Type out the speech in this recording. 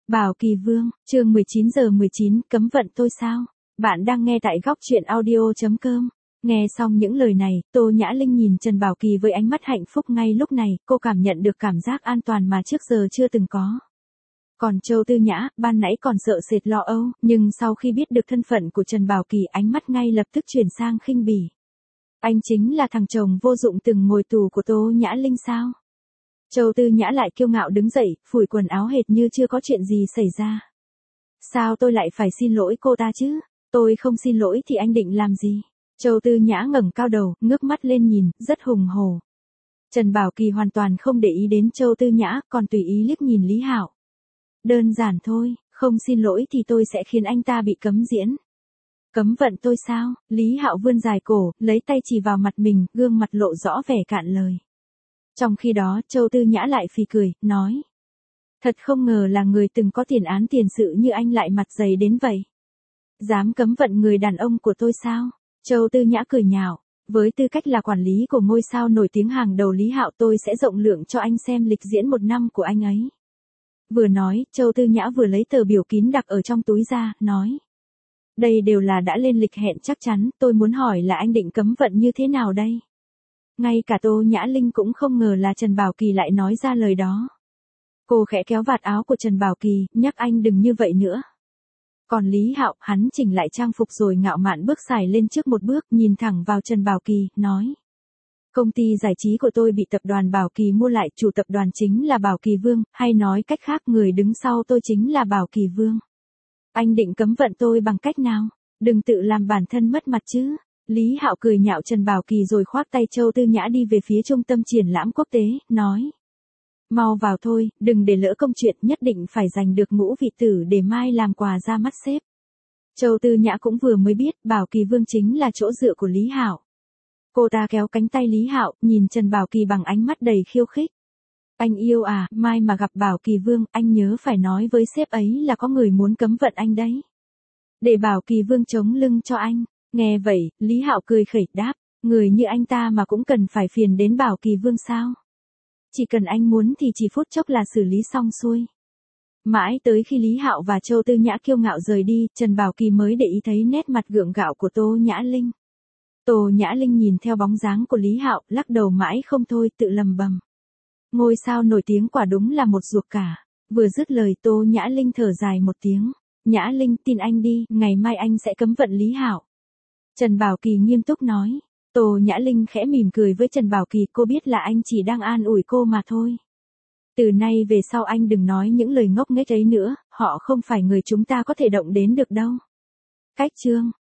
Bảo Kỳ Vương, chương 19:19, cấm vận tôi sao? Bạn đang nghe tại góc truyện audio.com. Nghe xong những lời này, Tô Nhã Linh nhìn Trần Bảo Kỳ với ánh mắt hạnh phúc ngay lúc này, cô cảm nhận được cảm giác an toàn mà trước giờ chưa từng có. Còn Châu Tư Nhã, ban nãy còn sợ sệt lo âu, nhưng sau khi biết được thân phận của Trần Bảo Kỳ, ánh mắt ngay lập tức chuyển sang khinh bỉ. Anh chính là thằng chồng vô dụng từng ngồi tù của Tô Nhã Linh sao? Châu Tư Nhã lại kiêu ngạo đứng dậy, phủi quần áo hệt như chưa có chuyện gì xảy ra. Sao tôi lại phải xin lỗi cô ta chứ? Tôi không xin lỗi thì anh định làm gì? Châu Tư Nhã ngẩng cao đầu, ngước mắt lên nhìn, rất hùng hổ. Trần Bảo Kỳ hoàn toàn không để ý đến Châu Tư Nhã, còn tùy ý liếc nhìn Lý Hạo. Đơn giản thôi, không xin lỗi thì tôi sẽ khiến anh ta bị cấm diễn. Cấm vận tôi sao? Lý Hạo vươn dài cổ, lấy tay chỉ vào mặt mình, gương mặt lộ rõ vẻ cạn lời. Trong khi đó, Châu Tư Nhã lại phì cười, nói. Thật không ngờ là người từng có tiền án tiền sự như anh lại mặt dày đến vậy. Dám cấm vận người đàn ông của tôi sao? Châu Tư Nhã cười nhạo. Với tư cách là quản lý của ngôi sao nổi tiếng hàng đầu Lý Hạo, tôi sẽ rộng lượng cho anh xem lịch diễn 1 năm của anh ấy. Vừa nói, Châu Tư Nhã vừa lấy tờ biểu kín đặc ở trong túi ra, nói. Đây đều là đã lên lịch hẹn chắc chắn, tôi muốn hỏi là anh định cấm vận như thế nào đây? Ngay cả Tô Nhã Linh cũng không ngờ là Trần Bảo Kỳ lại nói ra lời đó. Cô khẽ kéo vạt áo của Trần Bảo Kỳ, nhắc anh đừng như vậy nữa. Còn Lý Hạo, hắn chỉnh lại trang phục rồi ngạo mạn bước xài lên trước một bước, nhìn thẳng vào Trần Bảo Kỳ, nói. Công ty giải trí của tôi bị tập đoàn Bảo Kỳ mua lại, chủ tập đoàn chính là Bảo Kỳ Vương, hay nói cách khác người đứng sau tôi chính là Bảo Kỳ Vương. Anh định cấm vận tôi bằng cách nào? Đừng tự làm bản thân mất mặt chứ. Lý Hạo cười nhạo Trần Bảo Kỳ rồi khoác tay Châu Tư Nhã đi về phía trung tâm triển lãm quốc tế, nói. Mau vào thôi, đừng để lỡ công chuyện, nhất định phải giành được ngũ vị tử để mai làm quà ra mắt sếp. Châu Tư Nhã cũng vừa mới biết Bảo Kỳ Vương chính là chỗ dựa của Lý Hạo. Cô ta kéo cánh tay Lý Hạo, nhìn Trần Bảo Kỳ bằng ánh mắt đầy khiêu khích. Anh yêu à, mai mà gặp Bảo Kỳ Vương, anh nhớ phải nói với sếp ấy là có người muốn cấm vận anh đấy. Để Bảo Kỳ Vương chống lưng cho anh. Nghe vậy, Lý Hạo cười khẩy đáp, người như anh ta mà cũng cần phải phiền đến Bảo Kỳ Vương sao? Chỉ cần anh muốn thì chỉ phút chốc là xử lý xong xuôi. Mãi tới khi Lý Hạo và Châu Tư Nhã kiêu ngạo rời đi, Trần Bảo Kỳ mới để ý thấy nét mặt gượng gạo của Tô Nhã Linh. Tô Nhã Linh nhìn theo bóng dáng của Lý Hạo, lắc đầu mãi không thôi, tự lầm bầm. Ngôi sao nổi tiếng quả đúng là một ruột cả. Vừa dứt lời Tô Nhã Linh thở dài một tiếng. Nhã Linh, tin anh đi, ngày mai anh sẽ cấm vận Lý Hạo. Trần Bảo Kỳ nghiêm túc nói. Tô Nhã Linh khẽ mỉm cười với Trần Bảo Kỳ, cô biết là anh chỉ đang an ủi cô mà thôi. Từ nay về sau anh đừng nói những lời ngốc nghếch ấy nữa, họ không phải người chúng ta có thể động đến được đâu. Cách chương